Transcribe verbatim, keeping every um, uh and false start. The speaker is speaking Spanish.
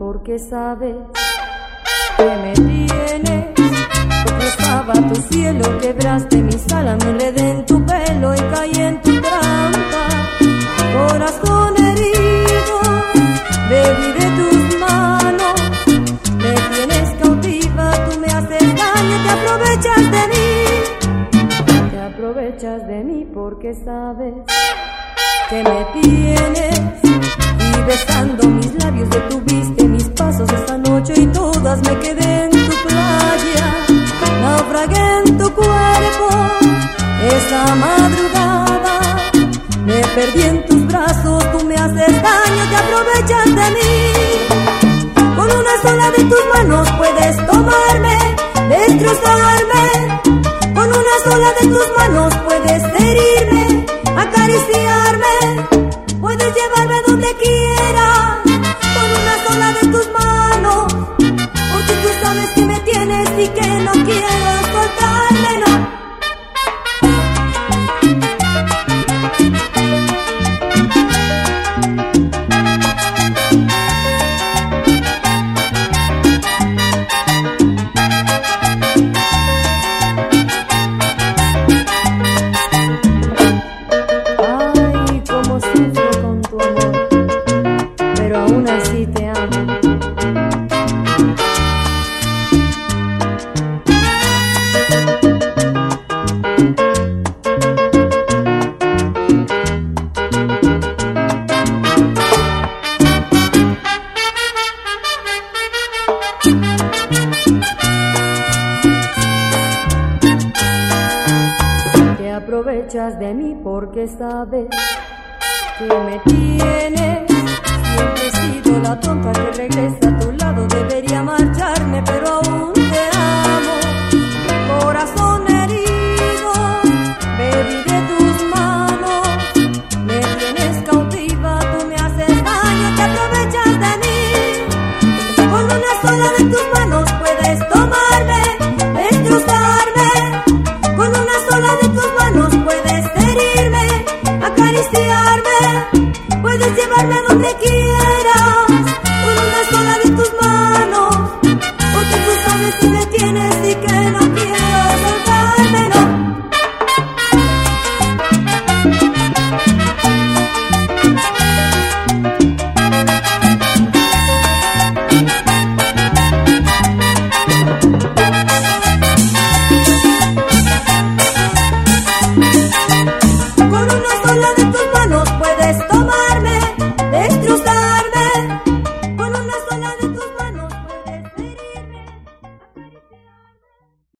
porque sabes que me tienes. Yo cruzaba tu cielo, quebraste mis alas, me enredé en tu pelo y caí en tu trampa. Corazón herido, bebí de tus manos, me tienes cautiva, tú me haces daño, te aprovechas de mí, te aprovechas de mí porque sabes que me tienes. Y besando mis labios detuviste mis pasos esta noche y todas me quedé en tu playa. Naufragué en tu cuerpo esa madrugada, me perdí en tus brazos, tú me haces daño, te aprovechas de mí. Con una sola de tus manos puedes tomarme, destrozarme. Con una sola de tus manos puedes herirme, acariciarme, puedes llevarme a donde quieras. Con una sola de tus manos, porque tú sabes que me tienes y que no quiero soltarme, no. Te aprovechas de mí porque sabes que me tienes. Siempre he sido la tonta que regresa a tu lado, debería marchar